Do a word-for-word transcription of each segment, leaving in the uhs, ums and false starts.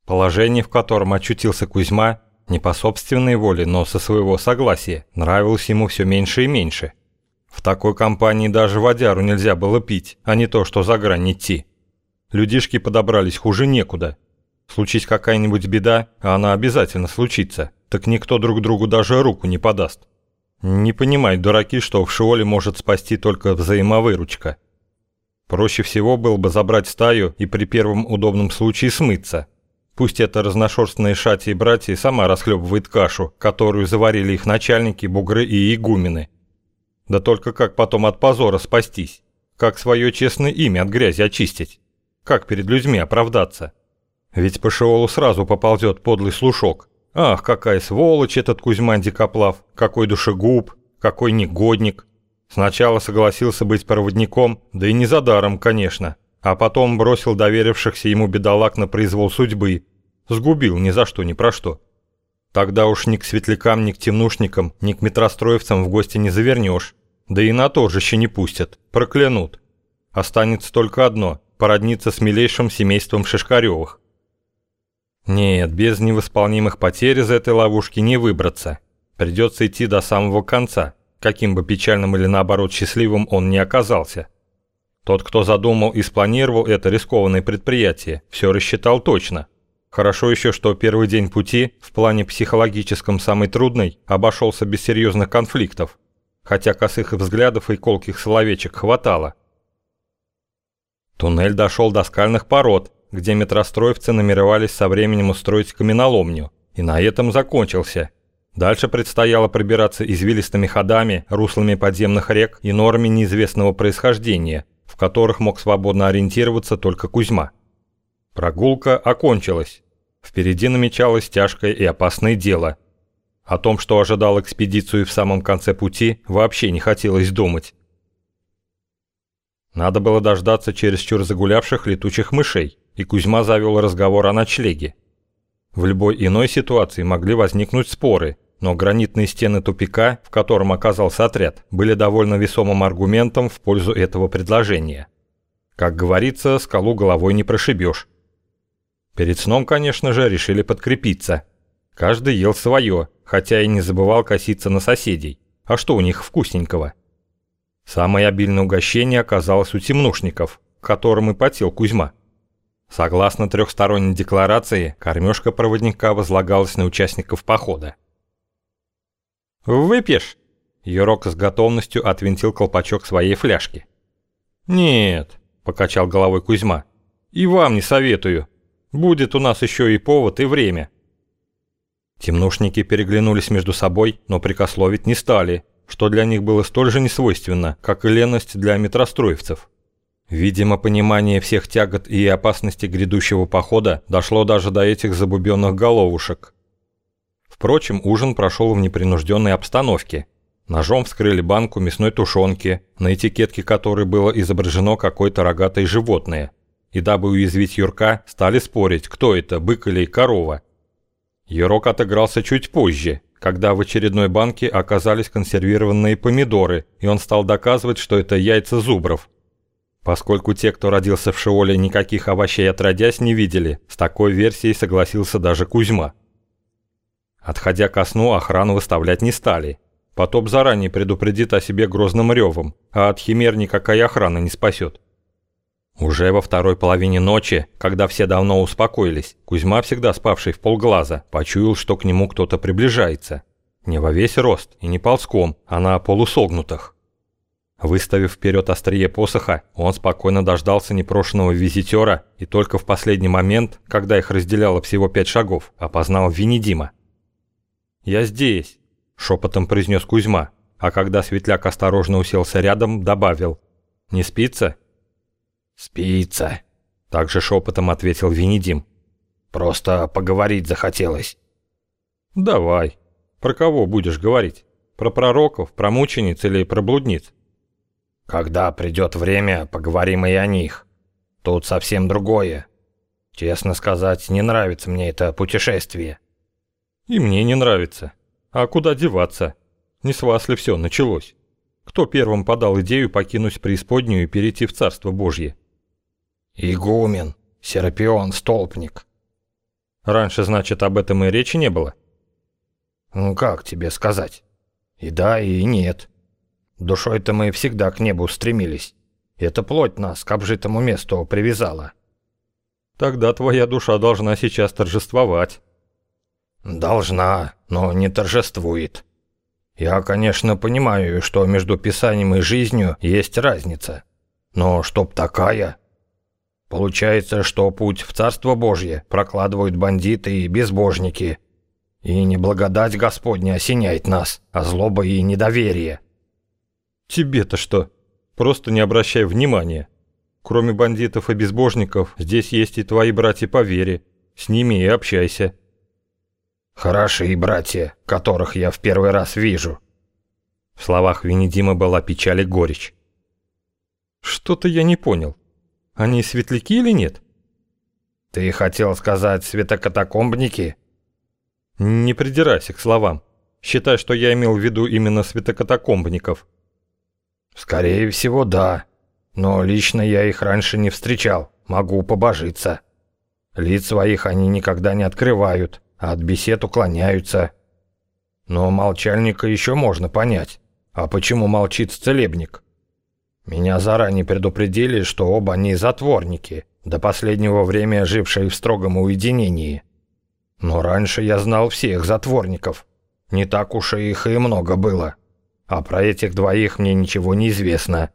Положение, в котором очутился Кузьма, не по собственной воле, но со своего согласия, нравилось ему все меньше и меньше. В такой компании даже водяру нельзя было пить, а не то, что за грань идти. Людишки подобрались хуже некуда. Случись какая-нибудь беда, а она обязательно случится, так никто друг другу даже руку не подаст. Не понимают дураки, что в шиоле может спасти только взаимовыручка. Проще всего было бы забрать стаю и при первом удобном случае смыться. Пусть эта разношерстная шати и братья сама расхлебывает кашу, которую заварили их начальники, бугры и игумены. Да только как потом от позора спастись? Как свое честное имя от грязи очистить? Как перед людьми оправдаться? Ведь по шиолу сразу поползет подлый слушок. Ах, какая сволочь этот Кузьма Дикоплав, какой душегуб, какой негодник. Сначала согласился быть проводником, да и не за даром, конечно, а потом бросил доверившихся ему бедолаг на произвол судьбы, сгубил ни за что ни про что. Тогда уж ни к светлякам, ни к темнушникам, ни к метростроевцам в гости не завернешь, да и на торжище не пустят, проклянут. Останется только одно – породниться с милейшим семейством Шишкаревых. Нет, без невосполнимых потерь из этой ловушки не выбраться. Придется идти до самого конца, каким бы печальным или наоборот счастливым он ни оказался. Тот, кто задумал и спланировал это рискованное предприятие, все рассчитал точно. Хорошо еще, что первый день пути, в плане психологическом самый трудный, обошелся без серьезных конфликтов, хотя косых взглядов и колких словечек хватало. Туннель дошел до скальных пород, где метростроевцы намеревались со временем устроить каменоломню, и на этом закончился. Дальше предстояло пробираться извилистыми ходами, руслами подземных рек и норами неизвестного происхождения, в которых мог свободно ориентироваться только Кузьма. Прогулка окончилась. Впереди намечалось тяжкое и опасное дело. О том, что ожидал экспедицию в самом конце пути, вообще не хотелось думать. Надо было дождаться чересчур загулявших летучих мышей, и Кузьма завел разговор о ночлеге. В любой иной ситуации могли возникнуть споры, но гранитные стены тупика, в котором оказался отряд, были довольно весомым аргументом в пользу этого предложения. Как говорится, скалу головой не прошибешь. Перед сном, конечно же, решили подкрепиться. Каждый ел свое, хотя и не забывал коситься на соседей. А что у них вкусненького? Самое обильное угощение оказалось у темнушников, к которым и потел Кузьма. Согласно трехсторонней декларации, кормежка проводника возлагалась на участников похода. «Выпьешь?» Юрок с готовностью отвинтил колпачок своей фляжки. «Нет», – покачал головой Кузьма, – «и вам не советую. Будет у нас еще и повод, и время». Темнушники переглянулись между собой, но прикословить не стали, что для них было столь же несвойственно, как и леность для метростроевцев. Видимо, понимание всех тягот и опасностей грядущего похода дошло даже до этих забубенных головушек. Впрочем, ужин прошел в непринужденной обстановке. Ножом вскрыли банку мясной тушенки, на этикетке которой было изображено какое-то рогатое животное. И дабы уязвить Юрка, стали спорить, кто это, бык или корова. Юрок отыгрался чуть позже, когда в очередной банке оказались консервированные помидоры, и он стал доказывать, что это яйца зубров. Поскольку те, кто родился в шиоле, никаких овощей отродясь не видели, с такой версией согласился даже Кузьма. Отходя ко сну, охрану выставлять не стали. Потоп заранее предупредит о себе грозным ревом, а от химер никакая охрана не спасет. Уже во второй половине ночи, когда все давно успокоились, Кузьма, всегда спавший в полглаза, почуял, что к нему кто-то приближается. Не во весь рост и не ползком, а на полусогнутых. Выставив вперед острие посоха, он спокойно дождался непрошенного визитера и только в последний момент, когда их разделяло всего пять шагов, опознал Венедима. «Я здесь», – шепотом произнес Кузьма, а когда светляк осторожно уселся рядом, добавил: «Не спится?» «Спится», – также шепотом ответил Венедим. «Просто поговорить захотелось». «Давай. Про кого будешь говорить? Про пророков, про мучениц или про блудниц?» «Когда придет время, поговорим и о них. Тут совсем другое. Честно сказать, не нравится мне это путешествие». «И мне не нравится. А куда деваться? Не с вас ли все началось? Кто первым подал идею покинуть преисподнюю и перейти в Царство Божье?» «Игумен, Серапион Столпник». Раньше, значит, об этом и речи не было? Ну как тебе сказать? И да, и нет. Душой-то мы всегда к небу стремились. Эта плоть нас к обжитому месту привязала. Тогда твоя душа должна сейчас торжествовать. Должна, но не торжествует. Я, конечно, понимаю, что между писанием и жизнью есть разница. Но чтоб такая... Получается, что путь в Царство Божье прокладывают бандиты и безбожники. И неблагодать Господня осеняет нас, а злоба и недоверие. Тебе-то что? Просто не обращай внимания. Кроме бандитов и безбожников, здесь есть и твои братья по вере. С ними и общайся. Хорошие братья, которых я в первый раз вижу. В словах Венедима была печаль и горечь. Что-то я не понял. Они светляки или нет? Ты хотел сказать святокатакомбники? Не придирайся к словам. Считай, что я имел в виду именно святокатакомбников. Скорее всего, да. Но лично я их раньше не встречал. Могу побожиться. Лиц своих они никогда не открывают, а от бесед уклоняются. Но молчальника еще можно понять. А почему молчит целебник? Меня заранее предупредили, что оба они затворники, до последнего времени жившие в строгом уединении. Но раньше я знал всех затворников. Не так уж и их и много было. А про этих двоих мне ничего не известно.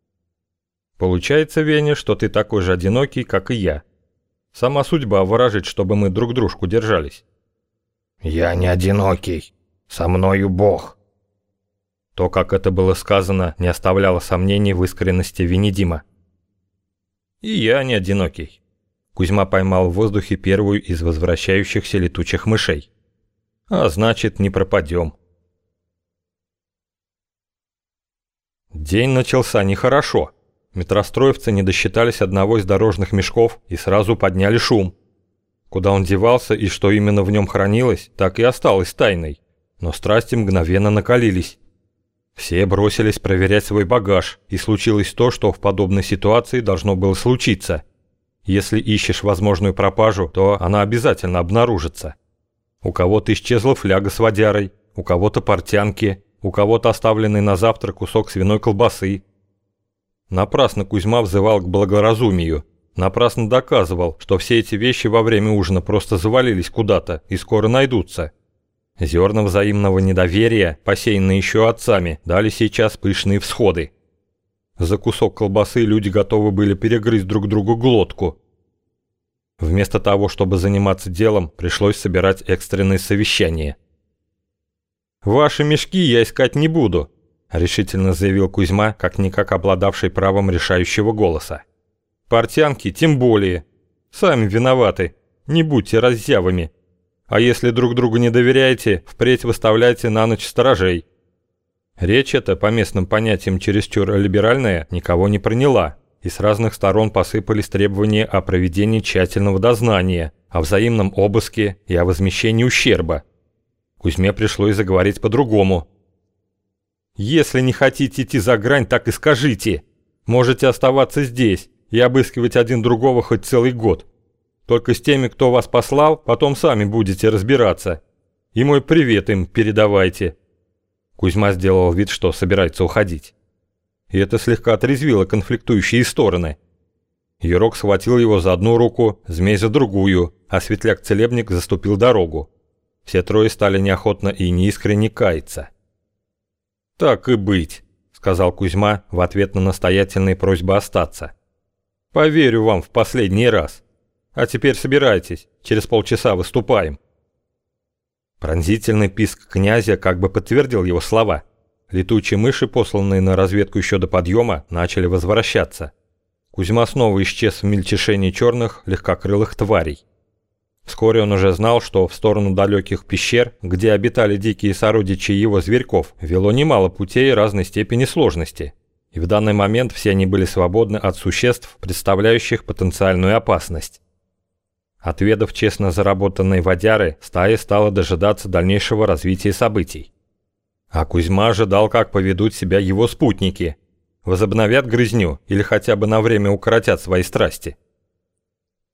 Получается, Веня, что ты такой же одинокий, как и я. Сама судьба ворожит, чтобы мы друг дружку держались. Я не одинокий. Со мною Бог. То, как это было сказано, не оставляло сомнений в искренности Венедима. И я не одинокий. Кузьма поймал в воздухе первую из возвращающихся летучих мышей. А значит, не пропадем. День начался нехорошо. Метростроевцы не досчитались одного из дорожных мешков и сразу подняли шум. Куда он девался и что именно в нем хранилось, так и осталось тайной. Но страсти мгновенно накалились. Все бросились проверять свой багаж, и случилось то, что в подобной ситуации должно было случиться. Если ищешь возможную пропажу, то она обязательно обнаружится. У кого-то исчезла фляга с водярой, у кого-то портянки, у кого-то оставленный на завтрак кусок свиной колбасы. Напрасно Кузьма взывал к благоразумию, напрасно доказывал, что все эти вещи во время ужина просто завалились куда-то и скоро найдутся. Зерна взаимного недоверия, посеянные еще отцами, дали сейчас пышные всходы. За кусок колбасы люди готовы были перегрызть друг другу глотку. Вместо того, чтобы заниматься делом, пришлось собирать экстренное совещание. «Ваши мешки я искать не буду», – решительно заявил Кузьма, как-никак обладавший правом решающего голоса. «Портянки тем более. Сами виноваты. Не будьте раззявами. А если друг другу не доверяете, впредь выставляйте на ночь сторожей». Речь эта, по местным понятиям чересчур либеральная, никого не проняла, и с разных сторон посыпались требования о проведении тщательного дознания, о взаимном обыске и о возмещении ущерба. Кузьме пришлось заговорить по-другому. «Если не хотите идти за грань, так и скажите. Можете оставаться здесь и обыскивать один другого хоть целый год. Только с теми, кто вас послал, потом сами будете разбираться. И мой привет им передавайте». Кузьма сделал вид, что собирается уходить. И это слегка отрезвило конфликтующие стороны. Ярок схватил его за одну руку, Змей за другую, а Светляк-целебник заступил дорогу. Все трое стали неохотно и неискренне каяться. «Так и быть», — сказал Кузьма в ответ на настоятельные просьбы остаться. «Поверю вам в последний раз. А теперь собирайтесь, через полчаса выступаем». Пронзительный писк князя как бы подтвердил его слова. Летучие мыши, посланные на разведку еще до подъема, начали возвращаться. Кузьма снова исчез в мельтешении черных, легкокрылых тварей. Вскоре он уже знал, что в сторону далеких пещер, где обитали дикие сородичи его зверьков, вело немало путей разной степени сложности. И в данный момент все они были свободны от существ, представляющих потенциальную опасность. Отведав честно заработанные водяры, стая стала дожидаться дальнейшего развития событий. А Кузьма ожидал, как поведут себя его спутники. Возобновят грызню или хотя бы на время укоротят свои страсти.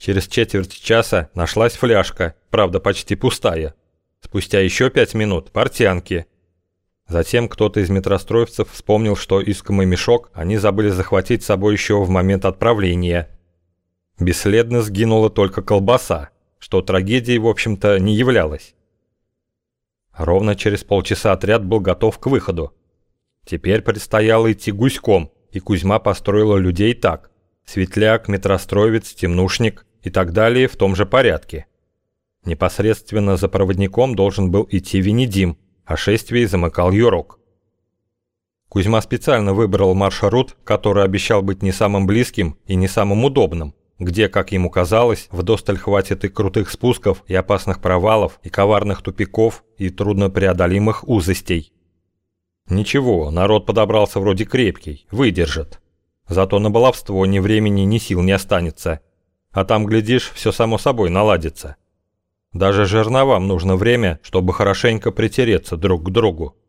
Через четверть часа нашлась фляжка, правда почти пустая. Спустя еще пять минут – портянки. Затем кто-то из метростроевцев вспомнил, что искомый мешок они забыли захватить с собой еще в момент отправления. Бесследно сгинула только колбаса, что трагедией, в общем-то, не являлось. Ровно через полчаса отряд был готов к выходу. Теперь предстояло идти гуськом, и Кузьма построила людей так: Светляк, метростроевец, темнушник и так далее в том же порядке. Непосредственно за проводником должен был идти Венедим, а шествие замыкал Юрок. Кузьма специально выбрал маршрут, который обещал быть не самым близким и не самым удобным, где, как ему казалось, вдосталь хватит и крутых спусков, и опасных провалов, и коварных тупиков, и труднопреодолимых узостей. Ничего, народ подобрался вроде крепкий, выдержит. Зато на баловство ни времени, ни сил не останется. А там, глядишь, все само собой наладится. Даже жерновам нужно время, чтобы хорошенько притереться друг к другу.